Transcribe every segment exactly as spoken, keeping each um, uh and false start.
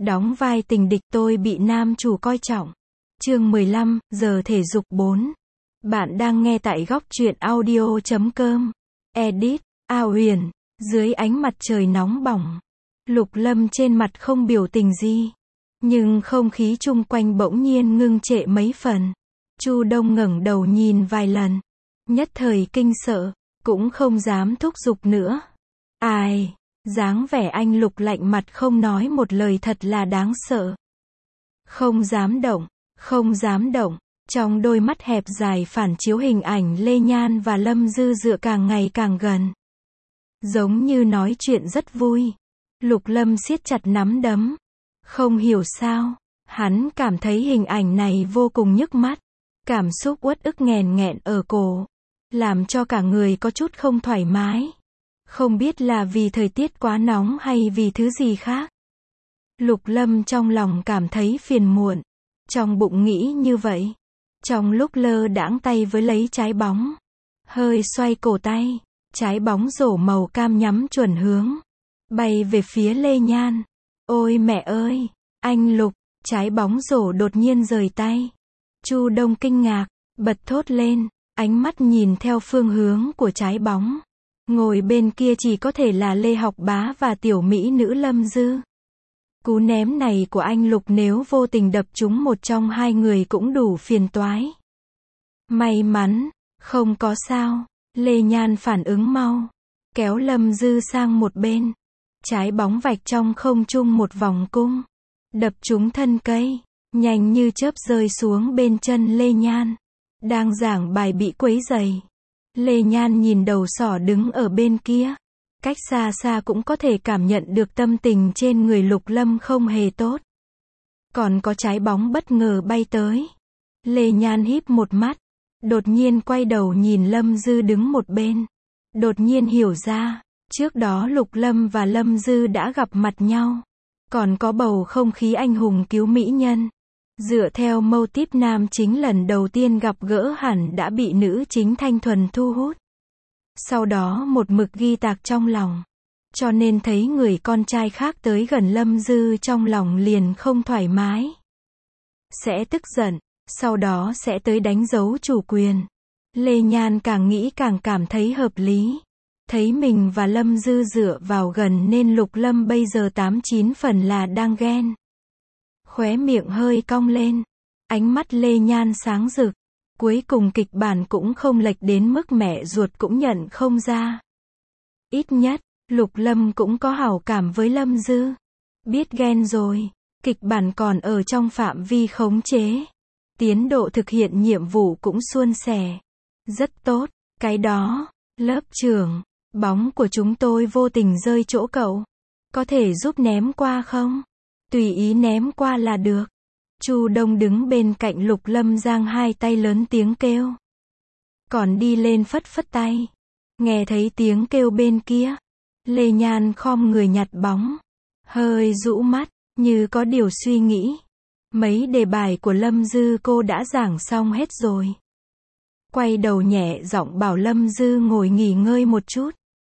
Đóng vai tình địch tôi bị nam chủ coi trọng. Chương mười lăm, giờ thể dục bốn. Bạn đang nghe tại góc truyện audio chấm com. Edit, A Huyền. Dưới ánh mặt trời nóng bỏng, Lục Lâm trên mặt không biểu tình gì. Nhưng không khí chung quanh bỗng nhiên ngưng trệ mấy phần. Chu Đông ngẩng đầu nhìn vài lần. Nhất thời kinh sợ, cũng không dám thúc giục nữa. Ai, dáng vẻ anh Lục lạnh mặt không nói một lời thật là đáng sợ. Không dám động, không dám động. Trong đôi mắt hẹp dài phản chiếu hình ảnh Lê Nhan và Lâm Dư dựa càng ngày càng gần. Giống như nói chuyện rất vui. Lục Lâm siết chặt nắm đấm. Không hiểu sao, hắn cảm thấy hình ảnh này vô cùng nhức mắt. Cảm xúc uất ức nghèn nghẹn ở cổ, làm cho cả người có chút không thoải mái. Không biết là vì thời tiết quá nóng hay vì thứ gì khác. Lục Lâm trong lòng cảm thấy phiền muộn. Trong bụng nghĩ như vậy. Trong lúc lơ đãng tay với lấy trái bóng. Hơi xoay cổ tay. Trái bóng rổ màu cam nhắm chuẩn hướng. Bay về phía Lê Nhan. Ôi mẹ ơi! Anh Lục! Trái bóng rổ đột nhiên rời tay. Chu Đông kinh ngạc, bật thốt lên. Ánh mắt nhìn theo phương hướng của trái bóng. Ngồi bên kia chỉ có thể là Lê Học Bá và tiểu mỹ nữ Lâm Dư. Cú ném này của anh Lục nếu vô tình đập trúng một trong hai người cũng đủ phiền toái. May mắn, không có sao. Lê Nhan phản ứng mau. Kéo Lâm Dư sang một bên. Trái bóng vạch trong không trung một vòng cung. Đập trúng thân cây. Nhanh như chớp rơi xuống bên chân Lê Nhan. Đang giảng bài bị quấy rầy. Lê Nhan nhìn đầu sỏ đứng ở bên kia. Cách xa xa cũng có thể cảm nhận được tâm tình trên người Lục Lâm không hề tốt. Còn có trái bóng bất ngờ bay tới. Lê Nhan híp một mắt. Đột nhiên quay đầu nhìn Lâm Dư đứng một bên. Đột nhiên hiểu ra, trước đó Lục Lâm và Lâm Dư đã gặp mặt nhau. Còn có bầu không khí anh hùng cứu mỹ nhân. Dựa theo mâu típ nam chính lần đầu tiên gặp gỡ hẳn đã bị nữ chính thanh thuần thu hút. Sau đó một mực ghi tạc trong lòng. Cho nên thấy người con trai khác tới gần Lâm Dư trong lòng liền không thoải mái. Sẽ tức giận, sau đó sẽ tới đánh dấu chủ quyền. Lê Nhan càng nghĩ càng cảm thấy hợp lý. Thấy mình và Lâm Dư dựa vào gần nên Lục Lâm bây giờ tám chín phần là đang ghen. Khóe miệng hơi cong lên. Ánh mắt Lê Nhan sáng rực. Cuối cùng kịch bản cũng không lệch đến mức mẹ ruột cũng nhận không ra. Ít nhất, Lục Lâm cũng có hảo cảm với Lâm Dư. Biết ghen rồi, kịch bản còn ở trong phạm vi khống chế. Tiến độ thực hiện nhiệm vụ cũng suôn sẻ. Rất tốt, cái đó, lớp trưởng, bóng của chúng tôi vô tình rơi chỗ cậu. Có thể giúp ném qua không? Tùy ý ném qua là được. Chu Đông đứng bên cạnh Lục Lâm giang hai tay lớn tiếng kêu. Còn đi lên phất phất tay. Nghe thấy tiếng kêu bên kia. Lê Nhan khom người nhặt bóng. Hơi rũ mắt, như có điều suy nghĩ. Mấy đề bài của Lâm Dư cô đã giảng xong hết rồi. Quay đầu nhẹ giọng bảo Lâm Dư ngồi nghỉ ngơi một chút.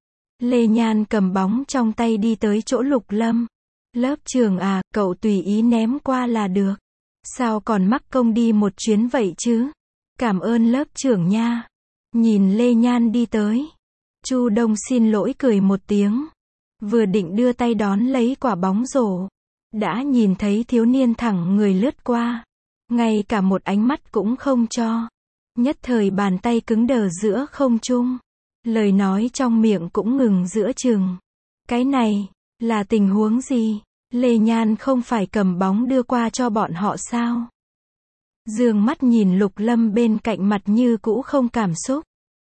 Lê Nhan cầm bóng trong tay đi tới chỗ Lục Lâm. Lớp trưởng à, cậu tùy ý ném qua là được. Sao còn mắc công đi một chuyến vậy chứ? Cảm ơn lớp trưởng nha. Nhìn Lê Nhan đi tới. Chu Đông xin lỗi cười một tiếng. Vừa định đưa tay đón lấy quả bóng rổ. Đã nhìn thấy thiếu niên thẳng người lướt qua. Ngay cả một ánh mắt cũng không cho. Nhất thời bàn tay cứng đờ giữa không trung. Lời nói trong miệng cũng ngừng giữa chừng. Cái này, là tình huống gì? Lê Nhan không phải cầm bóng đưa qua cho bọn họ sao? Dương mắt nhìn Lục Lâm bên cạnh mặt như cũ không cảm xúc.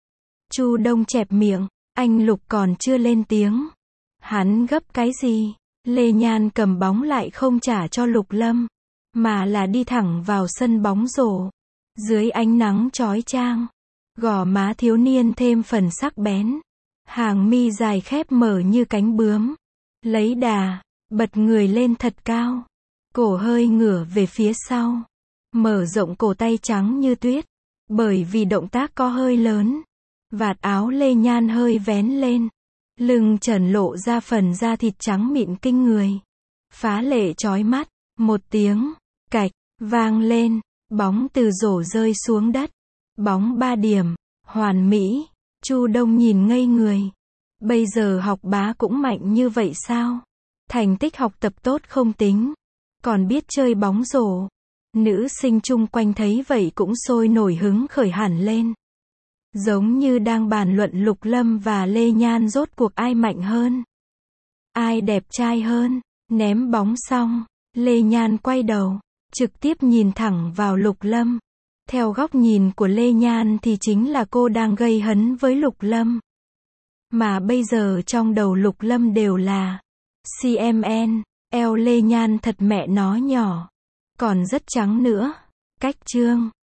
Chu Đông chẹp miệng, anh Lục còn chưa lên tiếng. Hắn gấp cái gì? Lê Nhan cầm bóng lại không trả cho Lục Lâm, mà là đi thẳng vào sân bóng rổ. Dưới ánh nắng chói chang, gò má thiếu niên thêm phần sắc bén. Hàng mi dài khép mở như cánh bướm. Lấy đà, bật người lên thật cao. Cổ hơi ngửa về phía sau. Mở rộng cổ tay trắng như tuyết. Bởi vì động tác có hơi lớn. Vạt áo Lê Nhan hơi vén lên. Lưng trần lộ ra phần da thịt trắng mịn kinh người. phá lệ chói mắt. Một tiếng, cạch, vang lên, bóng từ rổ rơi xuống đất. Bóng ba điểm, hoàn mỹ. Chu Đông nhìn ngây người. Bây giờ học bá cũng mạnh như vậy sao? Thành tích học tập tốt không tính, còn biết chơi bóng rổ. Nữ sinh chung quanh thấy vậy cũng sôi nổi hứng khởi hẳn lên. Giống như đang bàn luận Lục Lâm và Lê Nhan rốt cuộc ai mạnh hơn, ai đẹp trai hơn. Ném bóng xong, Lê Nhan quay đầu, trực tiếp nhìn thẳng vào Lục Lâm. Theo góc nhìn của Lê Nhan thì chính là cô đang gây hấn với Lục Lâm. Mà bây giờ trong đầu Lục Lâm đều là xê em en, eo Lê Nhan thật mẹ nó nhỏ, còn rất trắng nữa. Cách chương